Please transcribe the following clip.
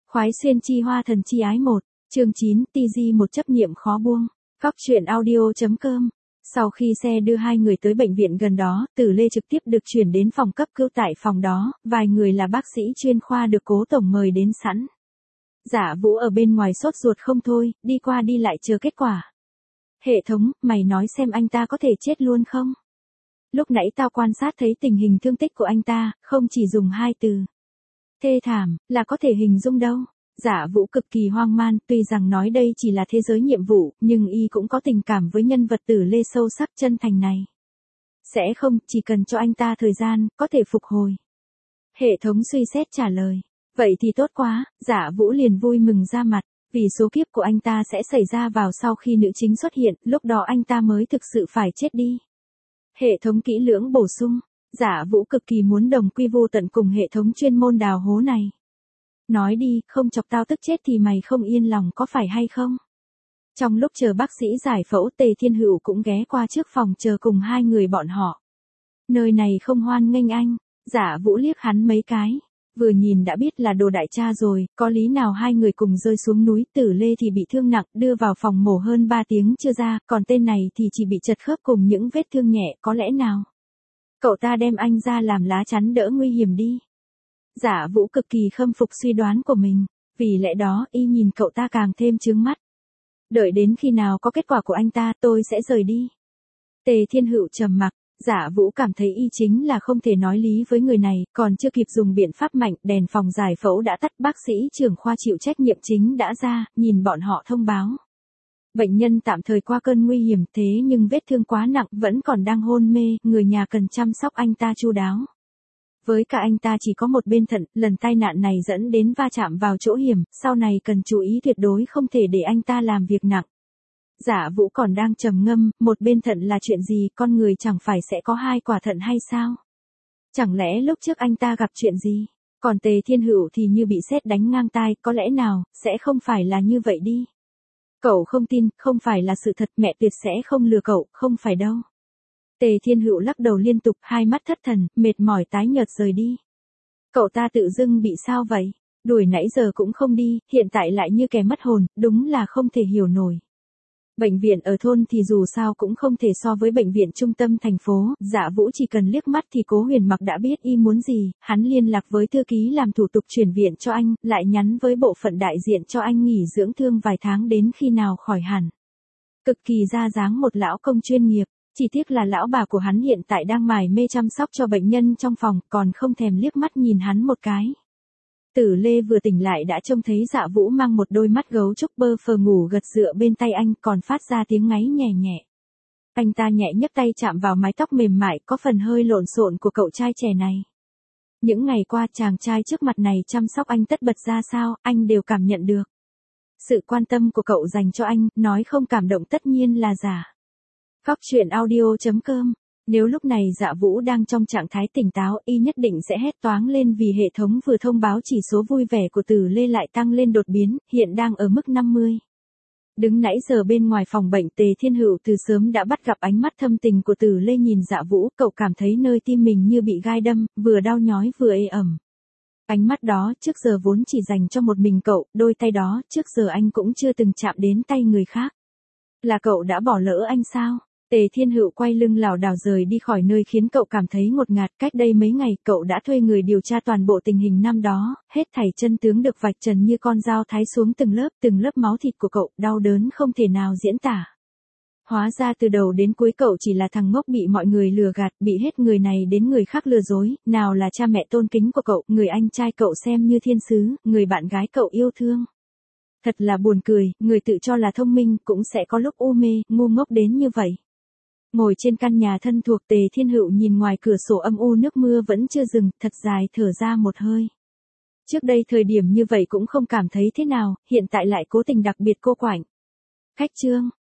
Khoái xuyên chi hoa thần chi ái 1, chương 9, TG một chấp niệm khó buông. Góc truyện audio.com. Sau khi xe đưa hai người tới bệnh viện gần đó, Tử Lê trực tiếp được chuyển đến phòng cấp cứu. Tại phòng đó, vài người là bác sĩ chuyên khoa được Cố tổng mời đến sẵn. Dạ Vũ ở bên ngoài sốt ruột không thôi, đi qua đi lại chờ kết quả. Hệ thống, mày nói xem anh ta có thể chết luôn không? Lúc nãy tao quan sát thấy tình hình thương tích của anh ta, không chỉ dùng hai từ thê thảm, là có thể hình dung đâu. Dạ Vũ cực kỳ hoang man, tuy rằng nói đây chỉ là thế giới nhiệm vụ, nhưng y cũng có tình cảm với nhân vật Tử Lê sâu sắc chân thành này. Sẽ không, chỉ cần cho anh ta thời gian, có thể phục hồi. Hệ thống suy xét trả lời. Vậy thì tốt quá, Dạ Vũ liền vui mừng ra mặt, vì số kiếp của anh ta sẽ xảy ra vào sau khi nữ chính xuất hiện, lúc đó anh ta mới thực sự phải chết đi. Hệ thống kỹ lưỡng bổ sung. Dạ Vũ cực kỳ muốn đồng quy vô tận cùng hệ thống chuyên môn đào hố này. Nói đi, không chọc tao tức chết thì mày không yên lòng có phải hay không? Trong lúc chờ bác sĩ giải phẫu, Tề Thiên Hữu cũng ghé qua trước phòng chờ cùng hai người bọn họ. Nơi này không hoan nghênh anh. Dạ Vũ liếc hắn mấy cái. Vừa nhìn đã biết là đồ đại cha rồi, có lý nào hai người cùng rơi xuống núi. Tử Lê thì bị thương nặng, đưa vào phòng mổ hơn 3 tiếng chưa ra, còn tên này thì chỉ bị chật khớp cùng những vết thương nhẹ, có lẽ nào cậu ta đem anh ra làm lá chắn đỡ nguy hiểm đi. Dạ Vũ cực kỳ khâm phục suy đoán của mình, vì lẽ đó y nhìn cậu ta càng thêm chướng mắt. Đợi đến khi nào có kết quả của anh ta tôi sẽ rời đi. Tề Thiên Hữu trầm mặc, Dạ Vũ cảm thấy y chính là không thể nói lý với người này, còn chưa kịp dùng biện pháp mạnh, đèn phòng giải phẫu đã tắt, bác sĩ trưởng khoa chịu trách nhiệm chính đã ra, nhìn bọn họ thông báo. Bệnh nhân tạm thời qua cơn nguy hiểm, thế nhưng vết thương quá nặng, vẫn còn đang hôn mê, người nhà cần chăm sóc anh ta chu đáo. Với cả anh ta chỉ có một bên thận, lần tai nạn này dẫn đến va chạm vào chỗ hiểm, sau này cần chú ý tuyệt đối không thể để anh ta làm việc nặng. Dạ Vũ còn đang trầm ngâm, một bên thận là chuyện gì, con người chẳng phải sẽ có hai quả thận hay sao? Chẳng lẽ lúc trước anh ta gặp chuyện gì? Còn Tề Thiên Hữu thì như bị sét đánh ngang tai, có lẽ nào, sẽ không phải là như vậy đi. Cậu không tin, không phải là sự thật, mẹ tuyệt sẽ không lừa cậu, không phải đâu. Tề Thiên Hữu lắc đầu liên tục, hai mắt thất thần, mệt mỏi tái nhợt rời đi. Cậu ta tự dưng bị sao vậy? Đuổi nãy giờ cũng không đi, hiện tại lại như kẻ mất hồn, đúng là không thể hiểu nổi. Bệnh viện ở thôn thì dù sao cũng không thể so với bệnh viện trung tâm thành phố, Dạ Vũ chỉ cần liếc mắt thì Cố Huyền Mặc đã biết y muốn gì, hắn liên lạc với thư ký làm thủ tục chuyển viện cho anh, lại nhắn với bộ phận đại diện cho anh nghỉ dưỡng thương vài tháng đến khi nào khỏi hẳn. Cực kỳ ra dáng một lão công chuyên nghiệp, chỉ tiếc là lão bà của hắn hiện tại đang mải mê chăm sóc cho bệnh nhân trong phòng, còn không thèm liếc mắt nhìn hắn một cái. Tử Lê vừa tỉnh lại đã trông thấy Dạ Vũ mang một đôi mắt gấu trúc bơ phờ ngủ gật dựa bên tay anh, còn phát ra tiếng ngáy nhẹ nhẹ. Anh ta nhẹ nhấc tay chạm vào mái tóc mềm mại có phần hơi lộn xộn của cậu trai trẻ này. Những ngày qua chàng trai trước mặt này chăm sóc anh tất bật ra sao, anh đều cảm nhận được. Sự quan tâm của cậu dành cho anh, nói không cảm động tất nhiên là giả. Góc truyện audio.com. Nếu lúc này Dạ Vũ đang trong trạng thái tỉnh táo, y nhất định sẽ hét toáng lên vì hệ thống vừa thông báo chỉ số vui vẻ của Tử Lê lại tăng lên đột biến, hiện đang ở mức 50. Đứng nãy giờ bên ngoài phòng bệnh, Tề Thiên Hữu từ sớm đã bắt gặp ánh mắt thâm tình của Tử Lê nhìn Dạ Vũ, cậu cảm thấy nơi tim mình như bị gai đâm, vừa đau nhói vừa ê ẩm. Ánh mắt đó trước giờ vốn chỉ dành cho một mình cậu, đôi tay đó trước giờ anh cũng chưa từng chạm đến tay người khác. Là cậu đã bỏ lỡ anh sao? Tề Thiên Hữu quay lưng lảo đảo rời đi khỏi nơi khiến cậu cảm thấy ngột ngạt. Cách đây mấy ngày cậu đã thuê người điều tra toàn bộ tình hình năm đó, hết thảy chân tướng được vạch trần như con dao thái xuống từng lớp máu thịt của cậu, đau đớn không thể nào diễn tả. Hóa ra từ đầu đến cuối cậu chỉ là thằng ngốc bị mọi người lừa gạt, bị hết người này đến người khác lừa dối, nào là cha mẹ tôn kính của cậu, người anh trai cậu xem như thiên sứ, người bạn gái cậu yêu thương. Thật là buồn cười, người tự cho là thông minh cũng sẽ có lúc u mê, ngu ngốc đến như vậy. Ngồi trên căn nhà thân thuộc, Tề Thiên Hữu nhìn ngoài cửa sổ âm u nước mưa vẫn chưa dừng, thật dài thở ra một hơi. Trước đây thời điểm như vậy cũng không cảm thấy thế nào, hiện tại lại cố tình đặc biệt cô quạnh. Khách trương,